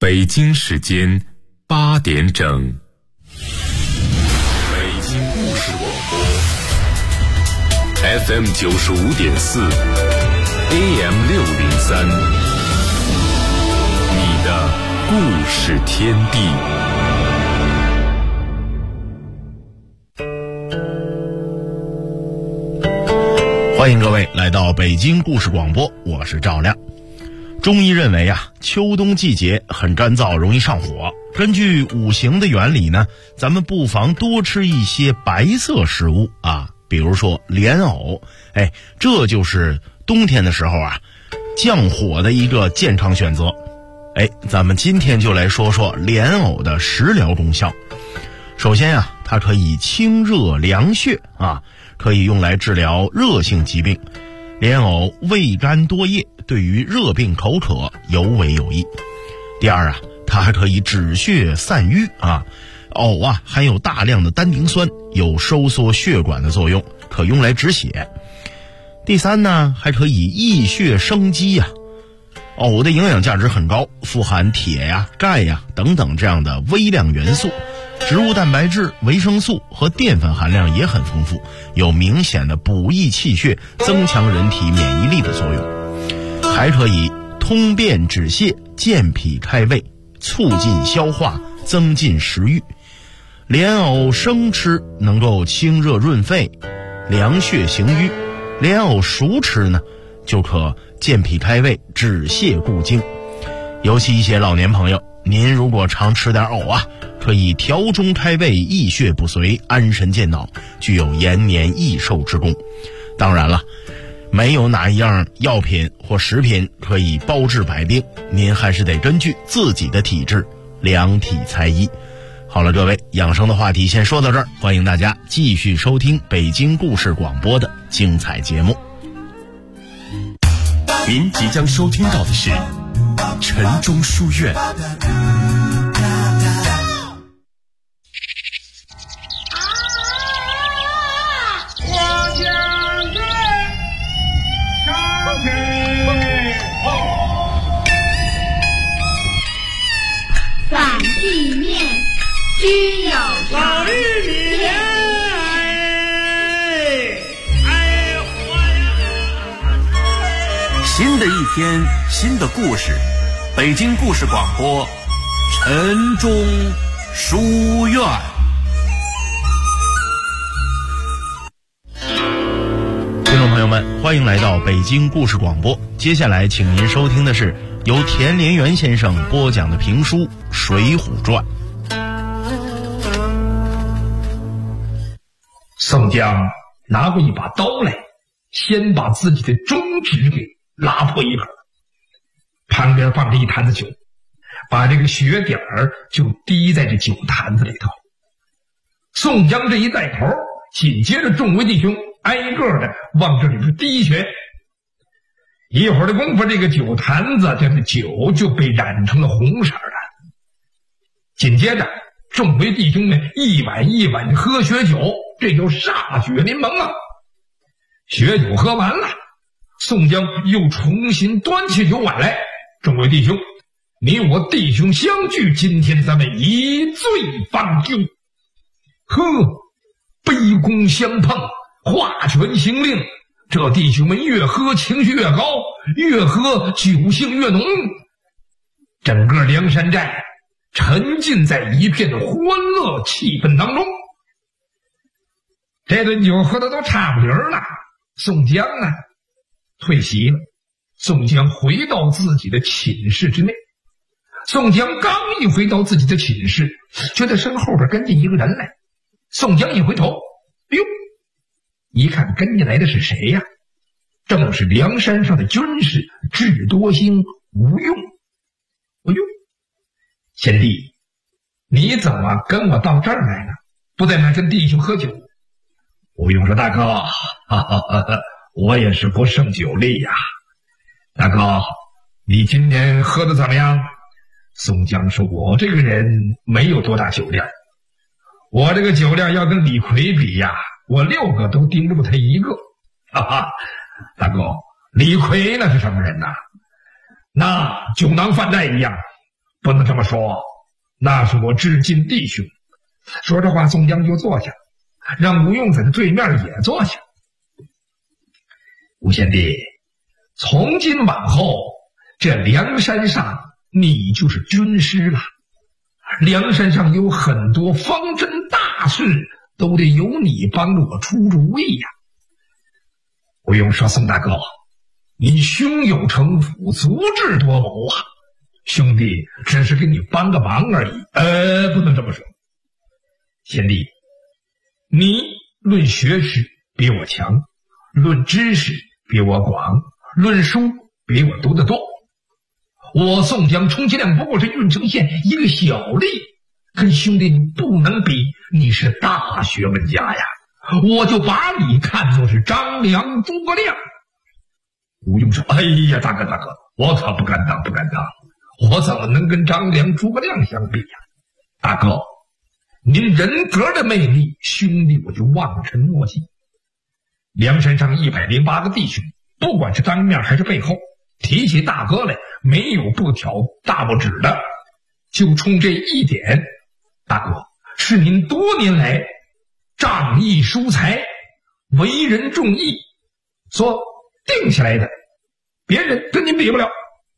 北京时间8点整。北京故事广播 FM 95.4 AM 603，你的故事天地。 欢迎各位来到北京故事广播，我是赵亮。中医认为秋冬季节很干燥，容易上火。根据五行的原理呢，咱们不妨多吃一些白色食物比如说莲藕，这就是冬天的时候降火的一个健康选择。咱们今天就来说说莲藕的食疗功效。首先它可以清热凉血可以用来治疗热性疾病。莲藕味甘多液，对于热病口渴尤为有益。第二它还可以止血散瘀藕含有大量的单宁酸，有收缩血管的作用，可用来止血。第三呢，还可以益血生肌藕的营养价值很高，富含铁钙等等这样的微量元素，植物蛋白质、维生素和淀粉含量也很丰富，有明显的补益气血、增强人体免疫力的作用，还可以通便止泻、健脾开胃、促进消化、增进食欲。莲藕生吃能够清热润肺、凉血行瘀，莲藕熟吃呢就可健脾开胃、止泻固精。尤其一些老年朋友，您如果常吃点藕可以调中开胃、益血不遂、安神健脑，具有延年益寿之功。当然了，没有哪一样药品或食品可以包治百病，您还是得根据自己的体质量体裁衣。好了，各位，养生的话题先说到这儿，欢迎大家继续收听北京故事广播的精彩节目。 您即将收听到的是晨钟书院。 反地面居有常天。 新的一天，新的故事，北京故事广播晨钟书院。 听众朋友们，欢迎来到北京故事广播。接下来请您收听的是由田连元先生播讲的评书《水浒传》。 宋江拿过一把刀来，先把自己的中指给拉破一口，旁边放着一坛子酒，把这个血点儿就滴在这酒坛子里头。宋江这一带头，紧接着众位弟兄挨个的往这里边滴血。一会儿的功夫，这个酒坛子这个酒就被染成了红色的。紧接着众位弟兄们一碗一碗喝血酒，这就歃血淋蒙血酒喝完了，宋江又重新端起酒碗来，众位弟兄，你我弟兄相聚，今天咱们一醉方休。杯弓相碰，画拳行令，这弟兄们越喝情绪越高，越喝酒性越浓，整个梁山寨沉浸在一片的欢乐气氛当中。这顿酒喝的都差不离了，宋江退席了。宋江回到自己的寝室之内。宋江刚一回到自己的寝室，觉得身后边跟进一个人来。宋江一回头，哟，一看跟进来的是谁呀？正是梁山上的军士智多星吴用。哎呦，贤弟，你怎么跟我到这儿来了？不在那跟弟兄喝酒？吴用说：大哥，我也是不胜酒力呀。大哥，你今天喝的怎么样？宋江说：我这个人没有多大酒量，我这个酒量要跟李逵比呀，我6个都盯住他一个。大哥，李逵那是什么人呐？那酒囊饭袋一样， 不能这么说，那是我至亲弟兄。说这话，宋江就坐下，让吴用在他对面也坐下。吴贤弟，从今往后，这梁山上你就是军师了。梁山上有很多方针大事，都得由你帮着我出主意呀。吴用说：“宋大哥，你胸有成竹，足智多谋啊！兄弟只是给你帮个忙而已。不能这么说。贤弟，你论学识比我强，论知识比我广，论书比我读得多。我宋江充其量不过是郓城县一个小吏，跟兄弟你不能比，你是大学问家呀！我就把你看作是张良、诸葛亮。”吴用说：“哎呀，大哥，我可不敢当，我怎么能跟张良、诸葛亮相比呀？大哥，您人格的魅力，兄弟我就望尘莫及。梁山上108个弟兄，不管是当面还是背后，提起大哥来，没有不挑大拇指的。就冲这一点，大哥是您多年来仗义疏财、为人重义所定下来的，别人跟您比不了。”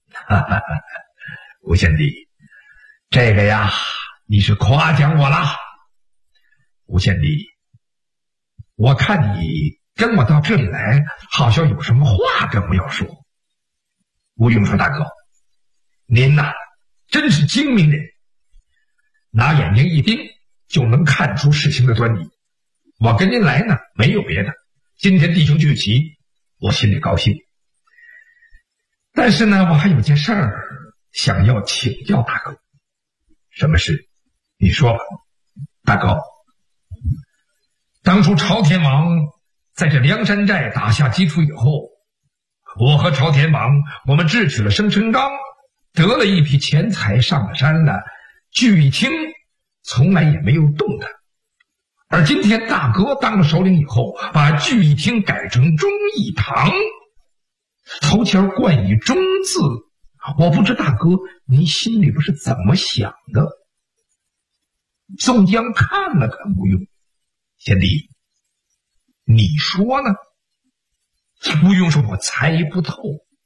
吴贤弟，这个呀，你是夸奖我了。吴贤弟，我看你跟我到这里来，好像有什么话跟我要说。吴用说：“大哥，您呐，真是精明人，拿眼睛一盯就能看出事情的端倪。我跟您来呢，没有别的，今天弟兄聚齐，我心里高兴。但是呢，我还有件事儿想要请教大哥。”“什么事？你说吧。”“大哥，当初朝天王在这梁山寨打下基础以后，我和朝天王我们智取了生辰纲，得了一批钱财，上了山了，聚义厅从来也没有动它。而今天大哥当了首领以后，把聚义厅改成忠义堂，头前冠以忠字，我不知大哥您心里边是怎么想的。”宋江看了看吴用：“贤弟，你说呢？”吴用说：“我猜不透。”“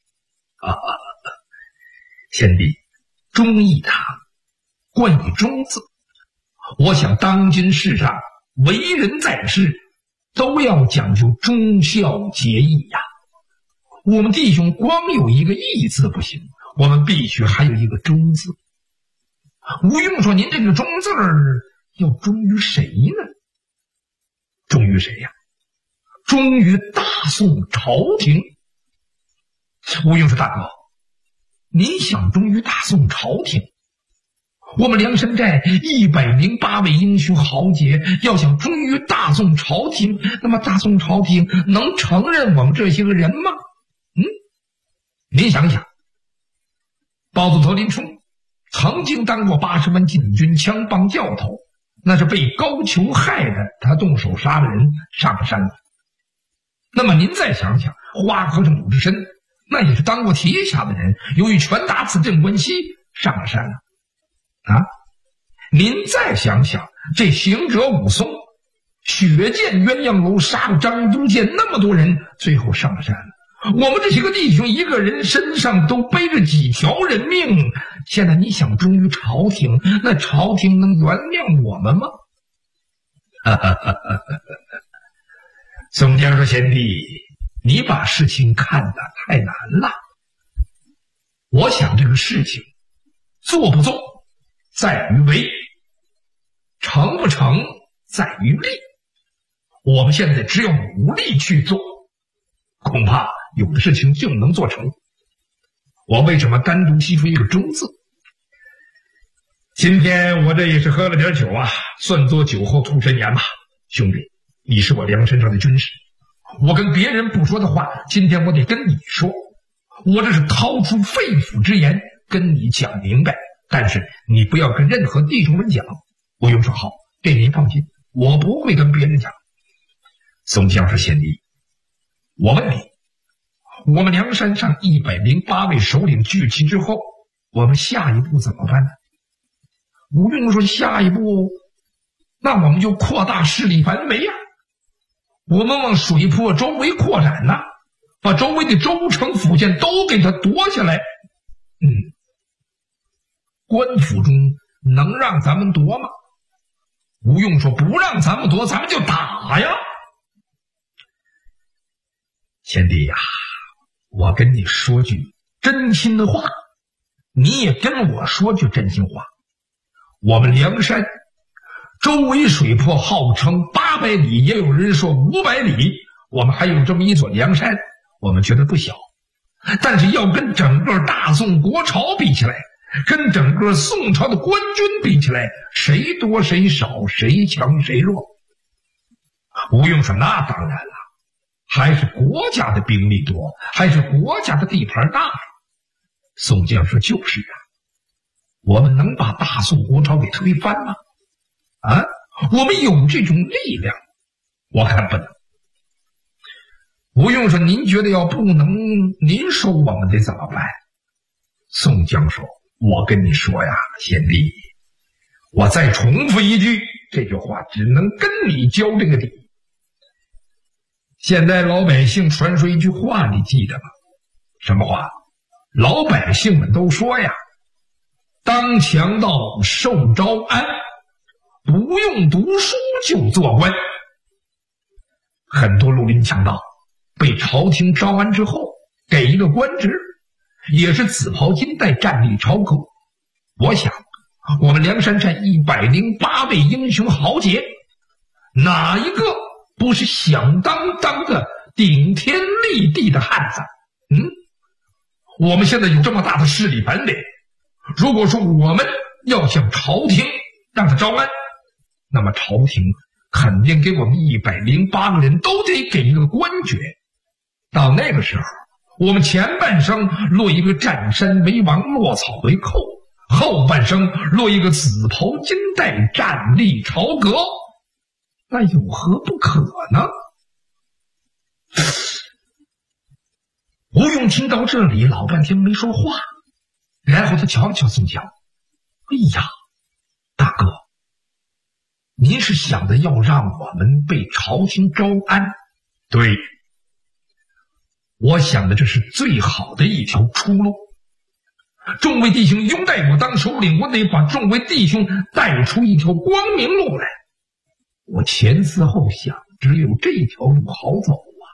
贤弟，忠义堂冠以忠字，我想当今世上为人在世，都要讲究忠孝节义呀。我们弟兄光有一个义字不行，我们必须还有一个忠字。”吴用说：“您这个忠字儿要忠于谁呢？”“忠于谁呀？”“忠于大宋朝廷。”吴用说：“大哥，你想忠于大宋朝廷？我们梁山寨108位英雄豪杰，要想忠于大宋朝廷，那么大宋朝廷能承认我们这些个人吗？您想想，包子头林冲曾经当过80门禁军枪棒教头，那是被高俅害的，他动手杀了人，上了山了。那么您再想想，花和尚鲁智深，那也是当过铁甲的人，由于拳打死镇关西，上了山了。您再想想，这行者武松血溅鸳鸯楼，杀了张都监，那么多人，最后上了山了。我们这些个弟兄，一个人身上都背着几条人命，现在你想忠于朝廷，那朝廷能原谅我们吗？”宋江说：“贤弟，你把事情看得太难了。我想这个事情做不做在于为，成不成在于力。我们现在只有努力去做，恐怕有的事情就能做成。我为什么单独提出一个忠字？今天我这也是喝了点酒啊，算作酒后吐真言吧。兄弟，你是我梁山上的军师，我跟别人不说的话，今天我得跟你说。我这是掏出肺腑之言跟你讲明白，但是你不要跟任何弟兄们讲。”吴用说：“好，这您放心，我不会跟别人讲。”宋江说：“贤弟，我问你，我们梁山上108位首领聚齐之后， 我们下一步怎么办呢？吴用说下一步，那我们就扩大势力范围呀，我们往水泊周围扩展呐，把周围的州城府县都给它夺下来。官府中能让咱们夺吗？吴用说不让咱们夺，咱们就打呀。贤弟呀，我跟你说句真心话，你也跟我说句真心话。我们梁山周围水泊号称800里，也有人说500里，我们还有这么一座梁山，我们觉得不小。但是要跟整个大宋国朝比起来，跟整个宋朝的官军比起来，谁多谁少，谁强谁弱？吴用说那当然了，还是国家的兵力多，还是国家的地盘大。宋江说就是啊，我们能把大宋国朝给推翻吗？我们有这种力量？我看不能。吴用说您觉得要不能，您说我们得怎么办？宋江说我跟你说呀，贤弟，我再重复一句，这句话只能跟你交这个底。现在老百姓传说一句话，你记得吗？什么话？老百姓们都说呀，当强盗受招安，不用读书就做官。很多绿林强盗被朝廷招安之后，给一个官职，也是紫袍金带，战力朝歌。我想我们梁山寨108位英雄豪杰，哪一个不是响当当的顶天立地的汉子？我们现在有这么大的势力范围，如果说我们要向朝廷让他招安，那么朝廷肯定给我们108个人都得给一个官爵。到那个时候，我们前半生落一个占山为王，落草为寇，后半生落一个紫袍金带，战力朝阁，那有何不可呢？吴用听到这里，老半天没说话，然后他瞧了瞧宋江，哎呀，大哥，您是想着要让我们被朝廷招安？对，我想的这是最好的一条出路。众位弟兄拥戴我当首领，我得把众位弟兄带出一条光明路来。我前思后想，只有这条路好走啊。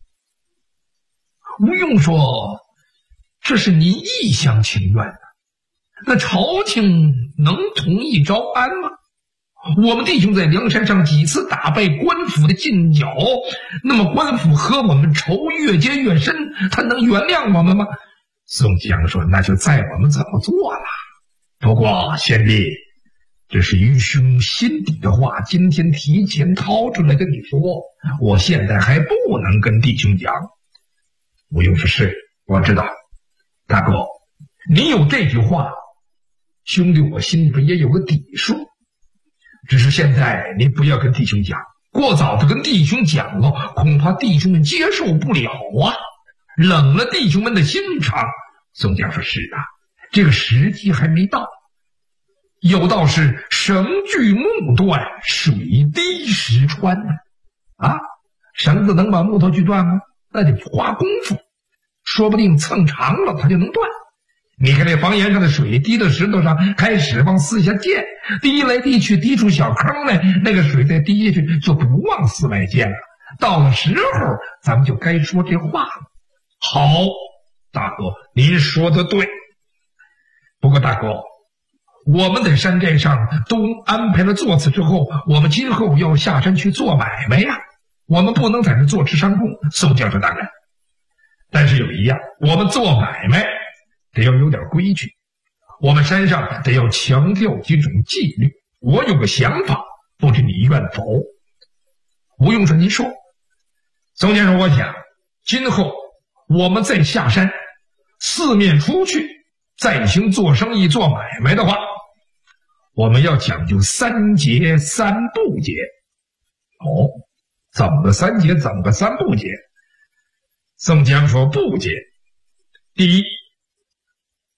吴用说，这是您一厢情愿的，那朝廷能同意招安吗？我们弟兄在梁山上几次打败官府的劲脚，那么官府和我们仇越结越深，他能原谅我们吗？宋江说那就在我们怎么做了。不过贤弟，这是愚兄心底的话，今天提前掏出来跟你说，我现在还不能跟弟兄讲。吴用说是，我知道。大哥，你有这句话，兄弟我心里边也有个底数，只是现在你不要跟弟兄讲，过早的跟弟兄讲了，恐怕弟兄们接受不了啊，冷了弟兄们的心肠。宋江说是啊，这个时机还没到。有道是绳锯木断，水滴石穿啊，绳子能把木头锯断吗？那得花功夫，说不定蹭长了它就能断。你看这房檐上的水滴到石头上，开始往四下溅，滴来滴去，滴出小坑来，那个水再滴下去就不往四外溅了。到了时候咱们就该说这话了。好，大哥您说的对。不过大哥，我们在山寨上都安排了座次之后，我们今后要下山去做买卖呀，我们不能在这坐吃山空。宋江说当然，但是有一样，我们做买卖得要有点规矩，我们山上得要强调几种纪律。我有个想法，不知你愿否？吴用说您说。宋江说我想今后我们再下山，四面出去再行做生意做买卖的话，我们要讲究3节3不节。哦，怎么个3节，怎么个3不节？宋江说不节。第一，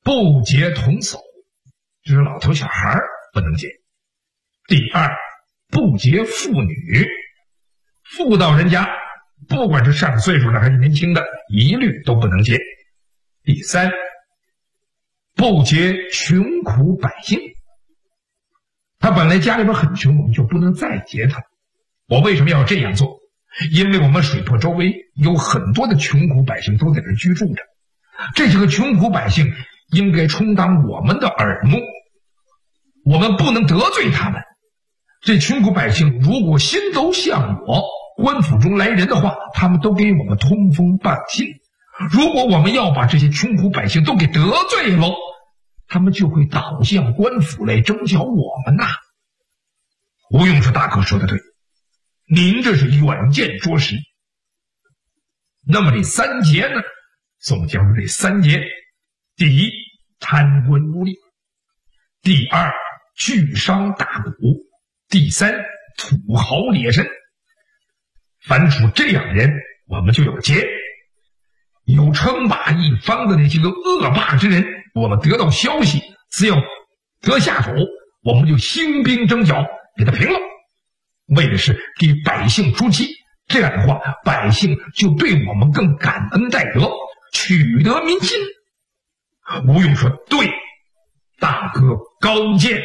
不结童叟，就是老头小孩不能结。第二，不结妇女，妇道人家不管是上岁数的还是年轻的，一律都不能结。第三，不结穷苦百姓，他本来家里边很穷，我们就不能再结他。我为什么要这样做？因为我们水泊周围有很多的穷苦百姓都在这居住着，这些个穷苦百姓应该充当我们的耳目，我们不能得罪他们。这穷苦百姓如果心都向我官府中来人的话，他们都给我们通风报信。如果我们要把这些穷苦百姓都给得罪了，他们就会倒向官府来征剿我们呐。吴用说：“大哥说的对，您这是远见卓识。”那么这三节呢？宋江说这三节：第一，贪官污吏；第二，巨商大贾；第三，土豪劣绅。凡属这样人，我们就有结。有称霸一方的那些个恶霸之人，我们得到消息，只要得下手，我们就兴兵征剿，给他平了，为的是给百姓出气。这样的话，百姓就对我们更感恩戴德，取得民心。吴用说：“对，大哥高见。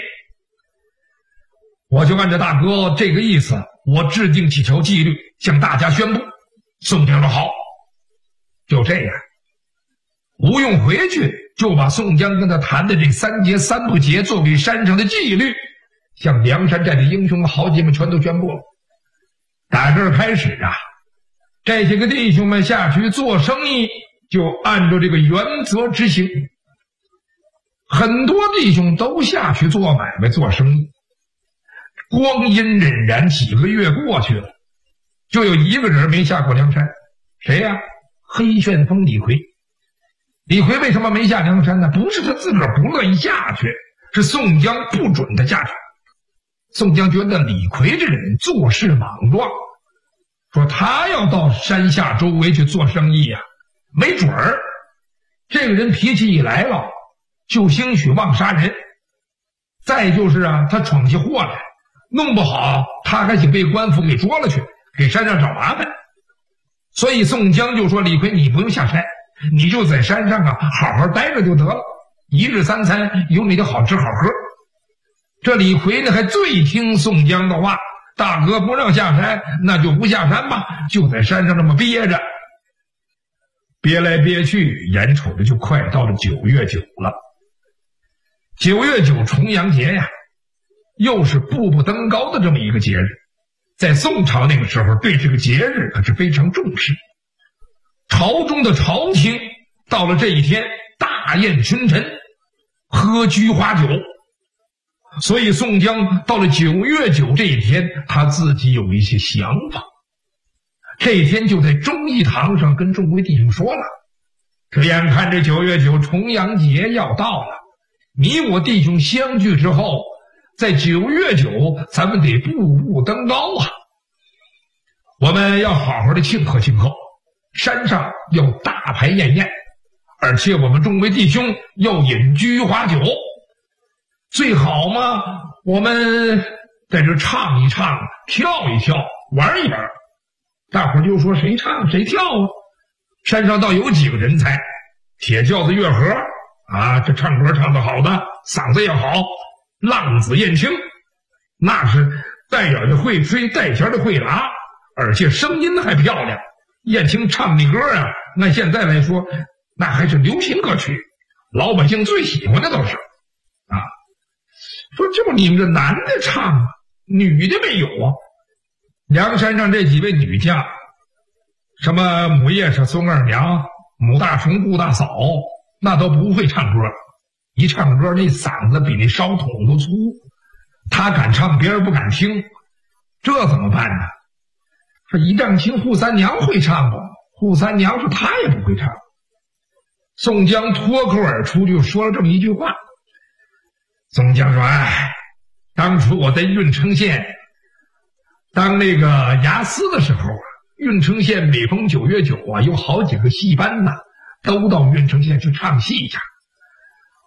我就按照大哥这个意思，我制定几条纪律，向大家宣布。”宋江说：“好。”就这样，吴用回去就把宋江跟他谈的这三节三不结作为山上的纪律，向梁山寨的英雄豪杰们全都宣布了。打这儿开始啊，这些个弟兄们下去做生意，就按照这个原则执行。很多弟兄都下去做买卖做生意，光阴荏苒，几个月过去了，就有一个人没下过梁山。谁呀？黑旋风李逵。李逵为什么没下梁山呢？不是他自个儿不乐意下去，是宋江不准他下去。宋江觉得李逵这个人做事莽撞，说他要到山下周围去做生意啊，没准儿这个人脾气一来了，就兴许妄杀人。再就是啊，他闯起祸来，弄不好他还得被官府给捉了去，给山上找麻烦。所以宋江就说：“李逵，你不用下山，你就在山上啊好好待着就得了，一日三餐有你的好吃好喝。”这李逵呢还最听宋江的话，大哥不让下山，那就不下山吧，就在山上这么憋着。憋来憋去，眼瞅着就快到了9月9了。9月9重阳节呀，又是步步登高的这么一个节日。在宋朝那个时候，对这个节日可是非常重视。朝中的朝廷到了这一天大宴群臣，喝菊花酒。所以宋江到了9月9这一天，他自己有一些想法。这一天就在忠义堂上跟众位弟兄说了：“这眼看这9月9重阳节要到了，你我弟兄相聚之后，在9月9咱们得步步登高啊！我们要好好的庆贺庆贺，山上要大排宴宴，而且我们众位弟兄要饮菊花酒，最好嘛，我们在这唱一唱，跳一跳，玩一玩。”大伙就说：“谁唱谁跳啊？”山上倒有几个人才，铁轿子月和啊，这唱歌唱得好的，嗓子也好。浪子燕青，那是带眼的会吹，带弦的会拉，而且声音还漂亮。燕青唱的歌啊，那现在来说，那还是流行歌曲，老百姓最喜欢的都是啊。说就你们这男的唱，女的没有啊？梁山上这几位女将，什么母夜叉、孙二娘、母大虫、顾大嫂，那都不会唱歌。一唱歌那嗓子比那烧桶都粗，他敢唱别人不敢听，这怎么办呢？说一丈青扈三娘会唱不？扈三娘说他也不会唱。宋江脱口而出就说了这么一句话。宋江说：“哎，当初我在郓城县当那个衙司的时候啊，郓城县每逢9月9啊，有好几个戏班呐，都到郓城县去唱戏去。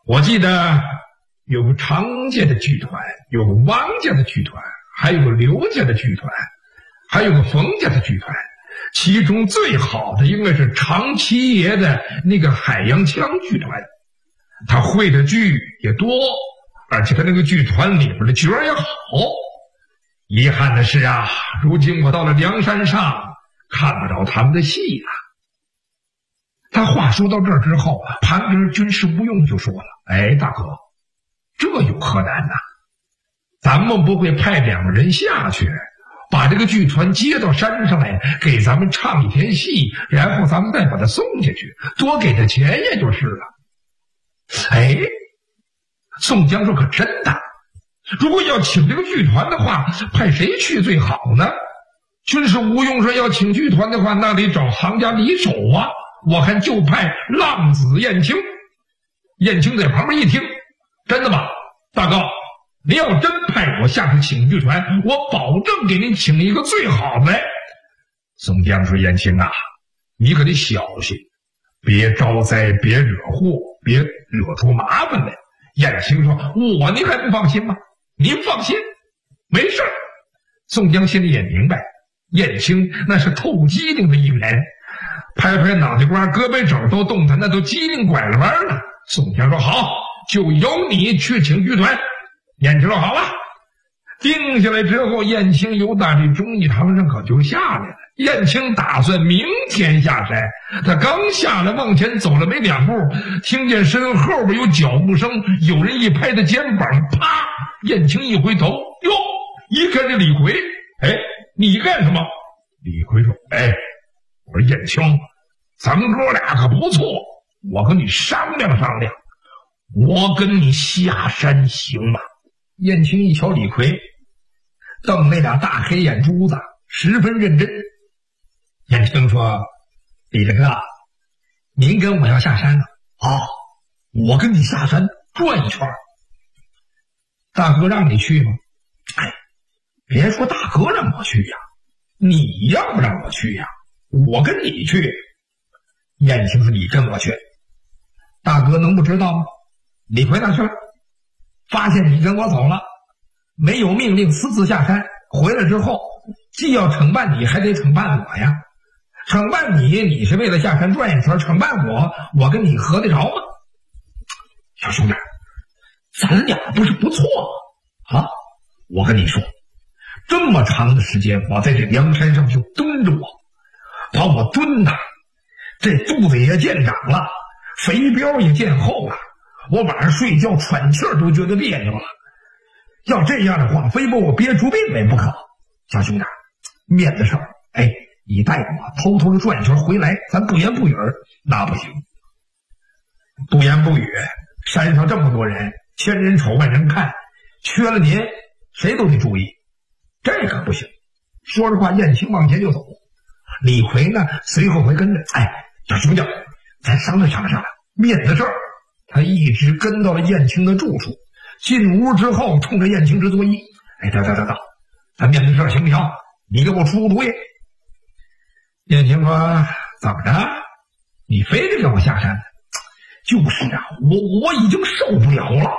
我记得有个常家的剧团，有个王家的剧团，还有个刘家的剧团，还有个冯家的剧团，其中最好的应该是常七爷的那个海洋腔剧团，他会的剧也多，而且他那个剧团里边的角儿也好。遗憾的是啊，如今我到了梁山上，看不着他们的戏了。他话说到这儿之后，旁边军师吴用就说了：“哎，大哥，这有何难呐？咱们不会派2个人下去，把这个剧团接到山上来，给咱们唱一天戏，然后咱们再把他送下去，多给他钱也就是了。”哎，宋江说：“可真的？如果要请这个剧团的话，派谁去最好呢？”军师吴用说：“要请剧团的话，那得找行家李守啊。我看就派浪子燕青。”燕青在旁边一听：“真的吗？大哥，您要真派我下去请剧团，我保证给您请一个最好的来。”宋江说：“燕青啊，你可得小心，别招灾，别惹祸，别惹出麻烦来。”燕青说：“您还不放心吗？您放心，没事。”宋江心里也明白，燕青那是透机灵的一人，拍拍脑袋瓜，胳膊肘都动弹，那都机灵拐了弯了。宋江说：“好，就由你去请剧团。”燕青说：“好了。”定下来之后，燕青由打这忠义堂上可就下来了。燕青打算明天下山，他刚下来往前走了没2步，听见身后边有脚步声，有人一拍他肩膀，啪！燕青一回头，哟，一看这李逵，哎，你干什么？李逵说：“哎，我说燕青，咱们哥俩可不错，我跟你商量商量，我跟你下山行吗？”燕青一瞧李逵，瞪那俩大黑眼珠子，十分认真。燕青说：“李大哥，您跟我要下山了？好，我跟你下山转一圈。大哥让你去吗？哎，别说大哥让我去呀，你要不让我去呀，我跟你去。”燕青说：“你跟我去，大哥能不知道吗？李逵哪去了？发现你跟我走了，没有命令私自下山，回来之后既要惩办你，还得惩办我呀。惩办你，你是为了下山转一圈；惩办我跟你合得着吗？小兄弟，咱俩不是不错吗？啊，我跟你说，这么长的时间，我在这梁山上就蹲着把我蹲的这肚子也见长了，肥膘也见厚了，我晚上睡觉喘气儿都觉得别扭了。要这样的话，非把我憋出病来不可。小兄弟，面子事儿，哎，你带我偷偷的转一圈回来，咱不言不语，那不行。不言不语，山上这么多人，千人瞅万人看，缺了您谁都得注意，这可不行。说着话，燕青往前就走，李逵呢随后会跟着。哎，小兄弟，咱商量商量面子事儿。他一直跟到了燕青的住处，进屋之后冲着燕青直作揖：“哎，等，咱面子事儿行不行？你给我出个主意。”燕青说：“怎么着？你非得让我下山？就是啊，我已经受不了了。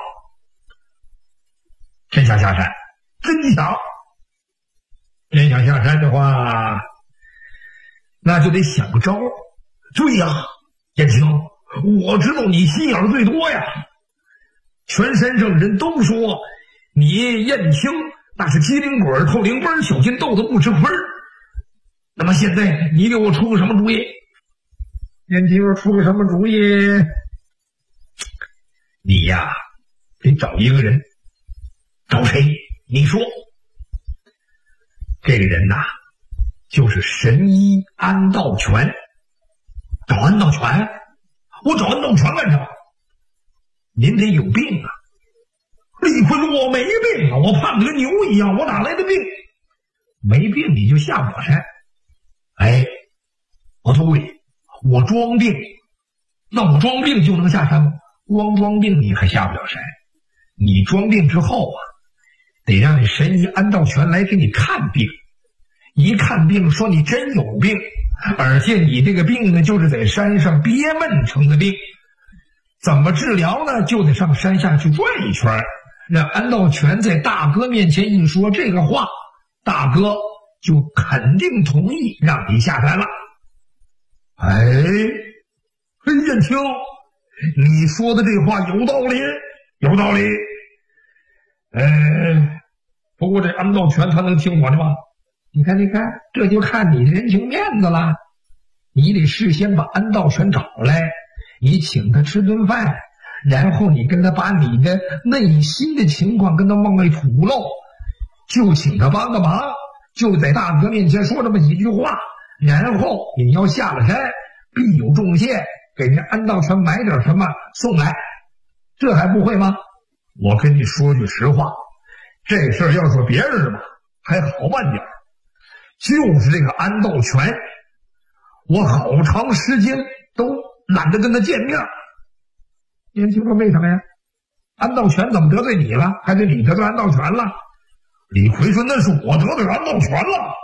真想下山，真想下山的话，那就得想个招。对呀，燕青，我知道你心眼最多呀。全山上人都说你燕青那是机灵鬼透灵班，小心豆子不吃亏。那么现在你给我出个什么主意？”燕青说：“出个什么主意？你呀，得找一个人。找谁？你说。这个人呐，就是神医安道全。找安道全？我找安道全干什么？您得有病啊！”李逵说：“我没病啊，我胖得跟牛一样，我哪来的病？没病你就下我山。哎，我对，我装病，那我装病就能下山吗？光装病你还下不了山，你装病之后啊，得让你神医安道全来给你看病。一看病说你真有病，而且你这个病呢，就是在山上憋闷成的病。 怎么治疗呢？就得上山下去转一圈，让安道全在大哥面前一说这个话，大哥就肯定同意让你下山了。哎，任卿，你说的这话有道理，有道理。不过这安道全他能听我的吗？你看，这就看你的人情面子了。你得事先把安道全找来，你请他吃顿饭，然后你跟他把你的内心的情况跟他往外吐露，就请他帮个忙，就在大哥面前说这么几句话，然后你要下了山必有重谢，给人安道全买点什么送来，这还不会吗？我跟你说句实话，这事儿要说别人吧还好办点，就是这个安道全，我好长时间都懒得跟他见面。您听说为什么呀？安道全怎么得罪你了？还是你得罪安道全了？李逵说那是我得罪安道全了。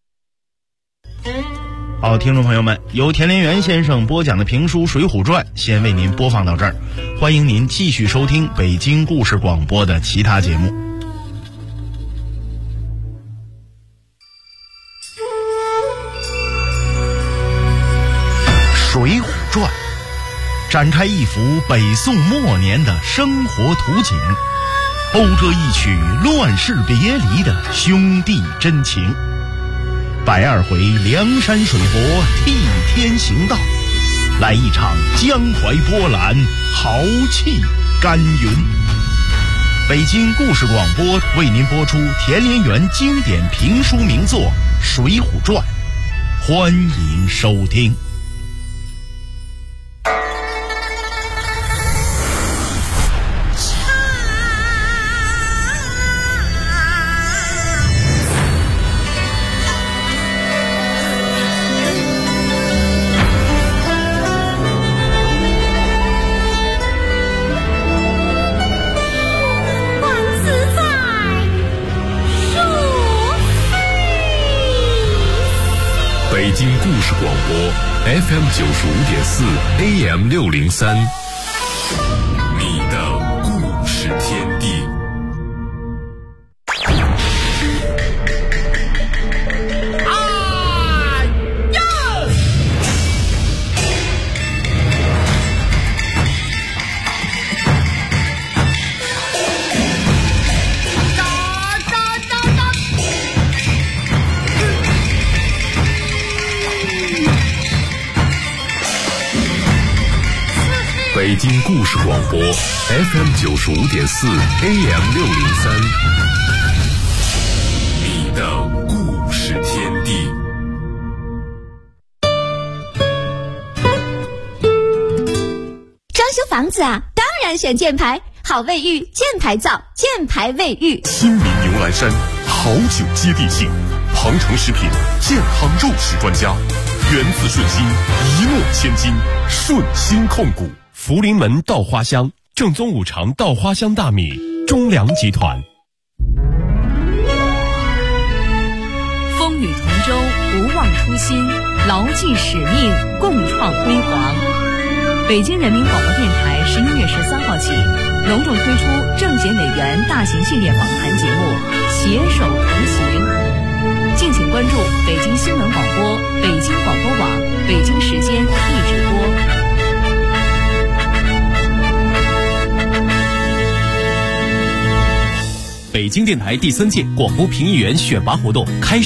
好，听众朋友们，由田连元先生播讲的评书《水浒传》先为您播放到这儿，欢迎您继续收听北京故事广播的其他节目。《水浒传》展开一幅北宋末年的生活图景，讴歌一曲乱世别离的兄弟真情。120回梁山水泊替天行道，来一场江淮波澜豪气干云。北京故事广播为您播出田连元经典评书名作《水浒传》，欢迎收听。 北京故事广播 FM 95.4 AM 603，你的故事天地。北京故事广播 FM 95.4 AM 603，你的故事天地。 装修房子啊，当然选箭牌，好卫浴，箭牌造，箭牌卫浴。 亲民牛栏山，好酒接地气，庞城食品健康肉食专家，源自顺心，一诺千金，顺心控股。 福临门稻花香，正宗五常稻花香大米，中粮集团。 风雨同舟，不忘初心，牢记使命，共创辉煌。北京人民广播电台11月13号起，隆重推出政协委员大型系列访谈节目《携手同行》，敬请关注北京新闻广播、北京广播网、北京时间一直播。 北京电台第3届广播评议员选拔活动开始。